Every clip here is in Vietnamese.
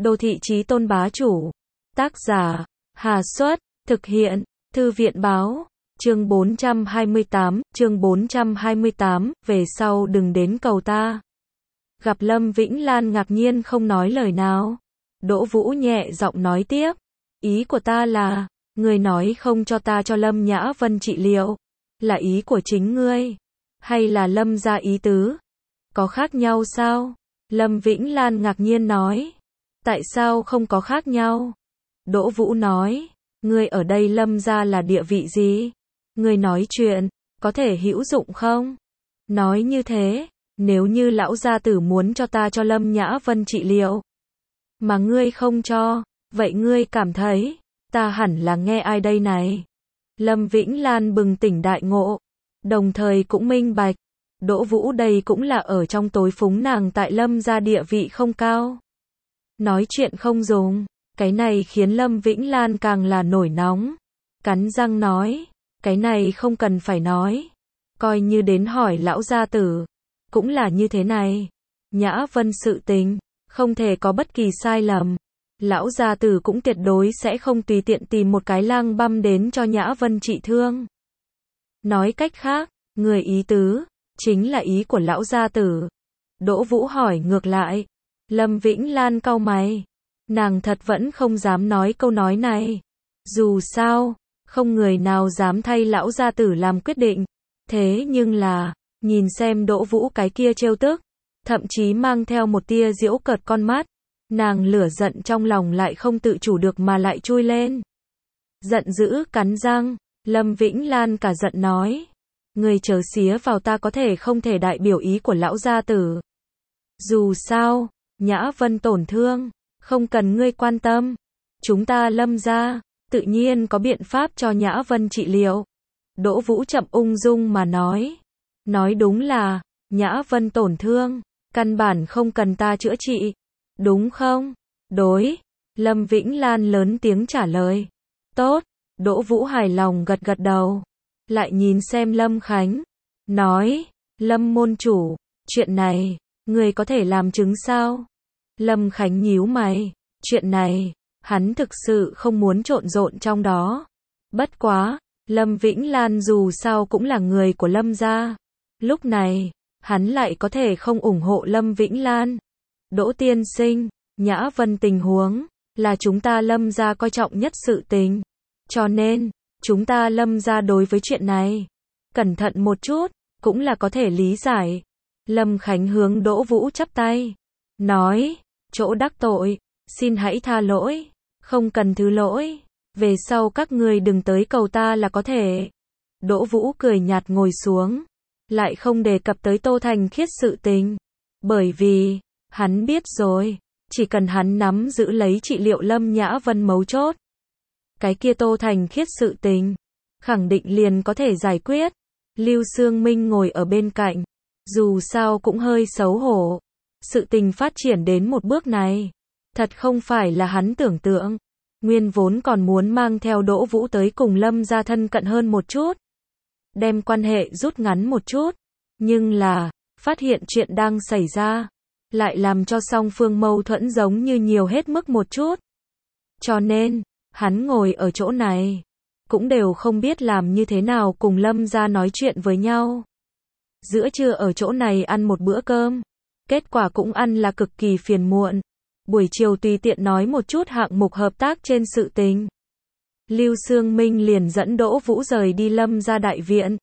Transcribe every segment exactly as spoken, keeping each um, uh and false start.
Đô thị chí tôn bá chủ. Tác giả, Hà Xuất, thực hiện, Thư viện báo. Chương bốn trăm hai mươi tám, chương bốn trăm hai mươi tám, về sau đừng đến cầu ta. Gặp Lâm Vĩnh Lan ngạc nhiên không nói lời nào. Đỗ Vũ nhẹ giọng nói tiếp, ý của ta là, ngươi nói không cho ta cho Lâm Nhã Vân trị liệu, là ý của chính ngươi, hay là Lâm gia ý tứ? Có khác nhau sao? Lâm Vĩnh Lan ngạc nhiên nói, tại sao không có khác nhau? Đỗ Vũ nói, ngươi ở đây Lâm gia là địa vị gì? Ngươi nói chuyện, có thể hữu dụng không? Nói như thế, nếu như lão gia tử muốn cho ta cho Lâm Nhã Vân trị liệu, mà ngươi không cho, vậy ngươi cảm thấy, ta hẳn là nghe ai đây này? Lâm Vĩnh Lan bừng tỉnh đại ngộ, đồng thời cũng minh bạch, Đỗ Vũ đây cũng là ở trong tối phúng nàng tại Lâm gia địa vị không cao. Nói chuyện không dùng, cái này khiến Lâm Vĩnh Lan càng là nổi nóng. Cắn răng nói, cái này không cần phải nói, coi như đến hỏi lão gia tử, cũng là như thế này. Nhã Vân sự tình, không thể có bất kỳ sai lầm. Lão gia tử cũng tuyệt đối sẽ không tùy tiện tìm một cái lang băm đến cho Nhã Vân trị thương. Nói cách khác, người ý tứ, chính là ý của lão gia tử. Đỗ Vũ hỏi ngược lại. Lâm Vĩnh Lan cau mày. Nàng thật vẫn không dám nói câu nói này. Dù sao, không người nào dám thay lão gia tử làm quyết định. Thế nhưng là, nhìn xem Đỗ Vũ cái kia trêu tức, thậm chí mang theo một tia giễu cợt con mắt, nàng lửa giận trong lòng lại không tự chủ được mà lại chui lên. Giận dữ cắn răng, Lâm Vĩnh Lan cả giận nói, người chớ xía vào, ta có thể không thể đại biểu ý của lão gia tử. Dù sao, Nhã Vân tổn thương, không cần ngươi quan tâm. Chúng ta Lâm gia, tự nhiên có biện pháp cho Nhã Vân trị liệu. Đỗ Vũ chậm ung dung mà nói. Nói đúng là, Nhã Vân tổn thương, căn bản không cần ta chữa trị. Đúng không? Đối. Lâm Vĩnh Lan lớn tiếng trả lời. Tốt. Đỗ Vũ hài lòng gật gật đầu. Lại nhìn xem Lâm Khánh. Nói, Lâm môn chủ, chuyện này, người có thể làm chứng sao? Lâm Khánh nhíu mày. Chuyện này, hắn thực sự không muốn trộn rộn trong đó. Bất quá, Lâm Vĩnh Lan dù sao cũng là người của Lâm gia. Lúc này, hắn lại có thể không ủng hộ Lâm Vĩnh Lan. Đỗ tiên sinh, Nhã Vân tình huống, là chúng ta Lâm gia coi trọng nhất sự tình. Cho nên, chúng ta Lâm gia đối với chuyện này, cẩn thận một chút, cũng là có thể lý giải. Lâm Khánh hướng Đỗ Vũ chắp tay. Nói, chỗ đắc tội, xin hãy tha lỗi, không cần thứ lỗi. Về sau các ngươi đừng tới cầu ta là có thể. Đỗ Vũ cười nhạt ngồi xuống, lại không đề cập tới Tô Thành Khiết sự tình. Bởi vì, hắn biết rồi, chỉ cần hắn nắm giữ lấy trị liệu Lâm Nhã Vân mấu chốt, cái kia Tô Thành Khiết sự tình, khẳng định liền có thể giải quyết. Lưu Sương Minh ngồi ở bên cạnh, dù sao cũng hơi xấu hổ. Sự tình phát triển đến một bước này, thật không phải là hắn tưởng tượng. Nguyên vốn còn muốn mang theo Đỗ Vũ tới cùng Lâm gia thân cận hơn một chút, đem quan hệ rút ngắn một chút, nhưng là, phát hiện chuyện đang xảy ra, lại làm cho song phương mâu thuẫn giống như nhiều hết mức một chút. Cho nên, hắn ngồi ở chỗ này, cũng đều không biết làm như thế nào cùng Lâm gia nói chuyện với nhau. Giữa trưa ở chỗ này ăn một bữa cơm, kết quả cũng ăn là cực kỳ phiền muộn. Buổi chiều tùy tiện nói một chút hạng mục hợp tác trên sự tình. Lưu Sương Minh liền dẫn Đỗ Vũ rời đi Lâm gia đại viện.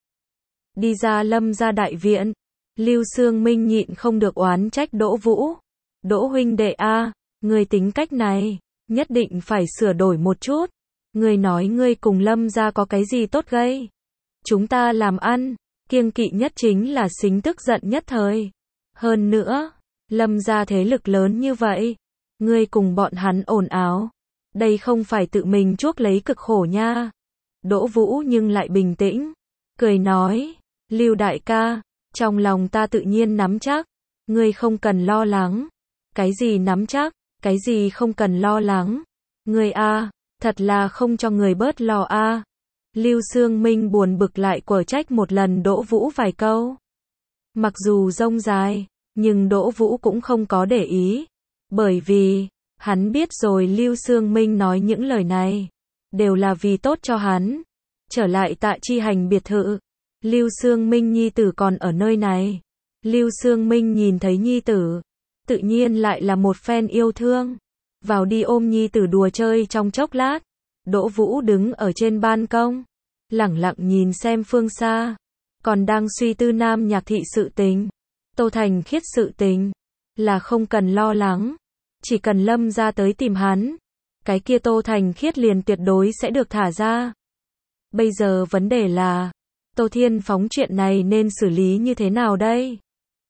Đi ra Lâm gia đại viện, Lưu Sương Minh nhịn không được oán trách Đỗ Vũ. Đỗ huynh đệ a, người tính cách này, nhất định phải sửa đổi một chút. Người nói ngươi cùng Lâm gia có cái gì tốt gây? Chúng ta làm ăn, kiêng kỵ nhất chính là xính tức giận nhất thời. Hơn nữa, Lâm gia thế lực lớn như vậy, ngươi cùng bọn hắn ồn ào, đây không phải tự mình chuốc lấy cực khổ nha. Đỗ Vũ nhưng lại bình tĩnh, cười nói, Lưu đại ca, trong lòng ta tự nhiên nắm chắc, ngươi không cần lo lắng. Cái gì nắm chắc, cái gì không cần lo lắng. Ngươi a, thật là không cho người bớt lo a. Lưu Sương Minh buồn bực lại quở trách một lần Đỗ Vũ vài câu. Mặc dù rông dài, nhưng Đỗ Vũ cũng không có để ý. Bởi vì, Hắn biết rồi Lưu Xương Minh nói những lời này đều là vì tốt cho hắn. Trở lại Tạ Chi Hành biệt thự, Lưu Xương Minh nhi tử còn ở nơi này. Lưu Xương Minh nhìn thấy nhi tử, tự nhiên lại là một phen yêu thương. Vào đi ôm nhi tử đùa chơi trong chốc lát. Đỗ Vũ đứng ở trên ban công, lẳng lặng nhìn xem phương xa, còn đang suy tư Nam Nhạc Thị sự tình. Tô Thành Khiết sự tình là không cần lo lắng, chỉ cần Lâm gia tới tìm hắn, cái kia Tô Thành Khiết liền tuyệt đối sẽ được thả ra. Bây giờ vấn đề là, Tô Thiên Phóng chuyện này nên xử lý như thế nào đây?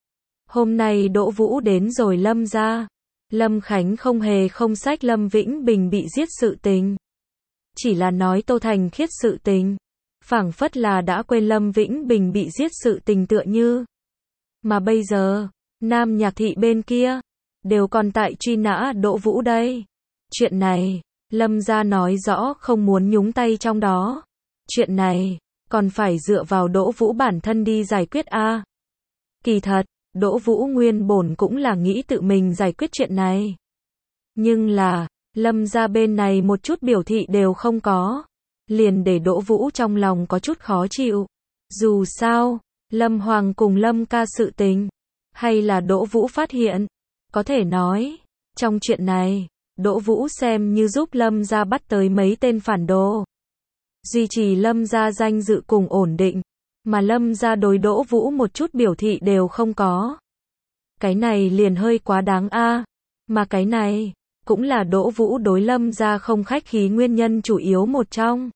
Hôm nay Đỗ Vũ đến rồi Lâm gia, Lâm Khánh không hề không sách Lâm Vĩnh Bình bị giết sự tình, chỉ là nói Tô Thành Khiết sự tình, phảng phất là đã quên Lâm Vĩnh Bình bị giết sự tình tựa như. Mà bây giờ, Nam Nhạc Thị bên kia đều còn tại truy nã Đỗ Vũ đây. Chuyện này, Lâm gia nói rõ không muốn nhúng tay trong đó. Chuyện này còn phải dựa vào Đỗ Vũ bản thân đi giải quyết a. Kỳ thật, Đỗ Vũ nguyên bổn cũng là nghĩ tự mình giải quyết chuyện này. Nhưng là, Lâm gia bên này một chút biểu thị đều không có, liền để Đỗ Vũ trong lòng có chút khó chịu. Dù sao, Lâm Hoàng cùng Lâm ca sự tình, hay là Đỗ Vũ phát hiện, có thể nói, trong chuyện này, Đỗ Vũ xem như giúp Lâm gia bắt tới mấy tên phản đồ, duy trì Lâm gia danh dự cùng ổn định, mà Lâm gia đối Đỗ Vũ một chút biểu thị đều không có. Cái này liền hơi quá đáng a, mà cái này cũng là Đỗ Vũ đối Lâm gia không khách khí nguyên nhân chủ yếu một trong.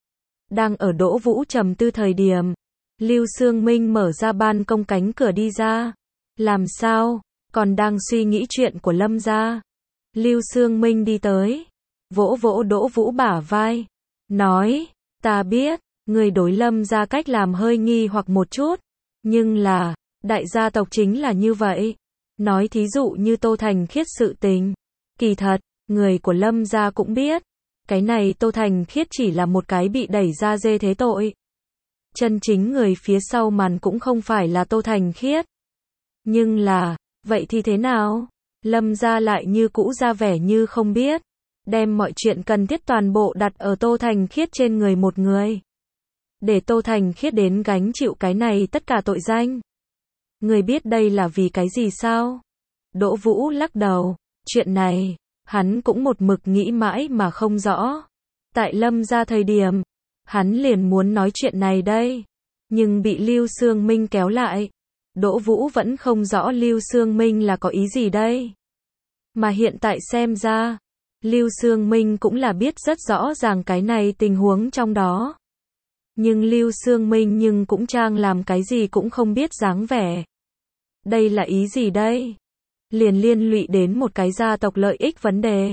Đang ở Đỗ Vũ trầm tư thời điểm, Lưu Xương Minh mở ra ban công cánh cửa đi ra. Làm sao? Còn đang suy nghĩ chuyện của Lâm gia. Lưu Xương Minh đi tới, vỗ vỗ Đỗ Vũ bả vai, nói, ta biết, người đối Lâm gia cách làm hơi nghi hoặc một chút, nhưng là, đại gia tộc chính là như vậy. Nói thí dụ như Tô Thành Khiết sự tình, kỳ thật, người của Lâm gia cũng biết, cái này Tô Thành Khiết chỉ là một cái bị đẩy ra dê thế tội. Chân chính người phía sau màn cũng không phải là Tô Thành Khiết. Nhưng là, vậy thì thế nào? Lâm gia lại như cũ ra vẻ như không biết, đem mọi chuyện cần thiết toàn bộ đặt ở Tô Thành Khiết trên người một người. Để Tô Thành Khiết đến gánh chịu cái này tất cả tội danh. Người biết đây là vì cái gì sao? Đỗ Vũ lắc đầu, chuyện này, hắn cũng một mực nghĩ mãi mà không rõ. Tại Lâm gia thời điểm, hắn liền muốn nói chuyện này đây, nhưng bị Lưu Xương Minh kéo lại. Đỗ Vũ vẫn không rõ Lưu Xương Minh là có ý gì đây. Mà hiện tại xem ra, Lưu Xương Minh cũng là biết rất rõ ràng cái này tình huống trong đó. Nhưng Lưu Xương Minh nhưng cũng trang làm cái gì cũng không biết dáng vẻ. Đây là ý gì đây? Liền liên lụy đến một cái gia tộc lợi ích vấn đề.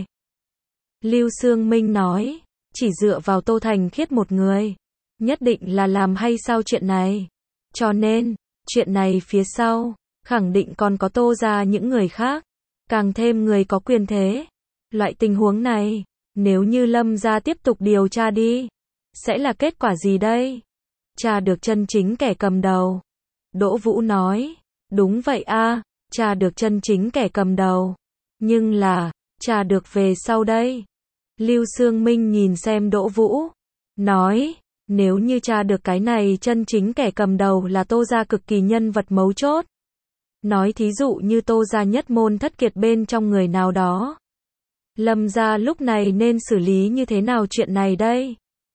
Lưu Xương Minh nói, chỉ dựa vào Tô Thành Khiết một người, nhất định là làm hay sao chuyện này. Cho nên, chuyện này phía sau, khẳng định còn có Tô gia những người khác, càng thêm người có quyền thế. Loại tình huống này, nếu như Lâm gia tiếp tục điều tra đi, sẽ là kết quả gì đây? Tra được chân chính kẻ cầm đầu. Đỗ Vũ nói, đúng vậy a, tra được chân chính kẻ cầm đầu. Nhưng là, tra được về sau đây. Lưu Xương Minh nhìn xem Đỗ Vũ, nói, nếu như tra được cái này chân chính kẻ cầm đầu là Tô gia cực kỳ nhân vật mấu chốt. Nói thí dụ như Tô gia nhất môn thất kiệt bên trong người nào đó. Lâm gia lúc này nên xử lý như thế nào chuyện này đây?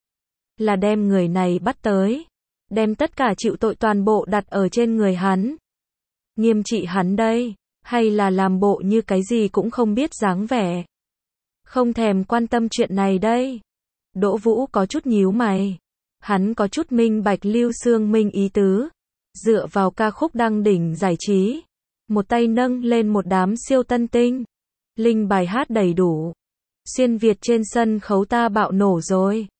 Là đem người này bắt tới, đem tất cả chịu tội toàn bộ đặt ở trên người hắn, nghiêm trị hắn đây, hay là làm bộ như cái gì cũng không biết dáng vẻ, không thèm quan tâm chuyện này đây? Đỗ Vũ có chút nhíu mày, hắn có chút minh bạch Lưu Xương Minh ý tứ, dựa vào ca khúc đăng đỉnh giải trí, một tay nâng lên một đám siêu tân tinh, linh bài hát đầy đủ, xuyên Việt trên sân khấu ta bạo nổ rồi.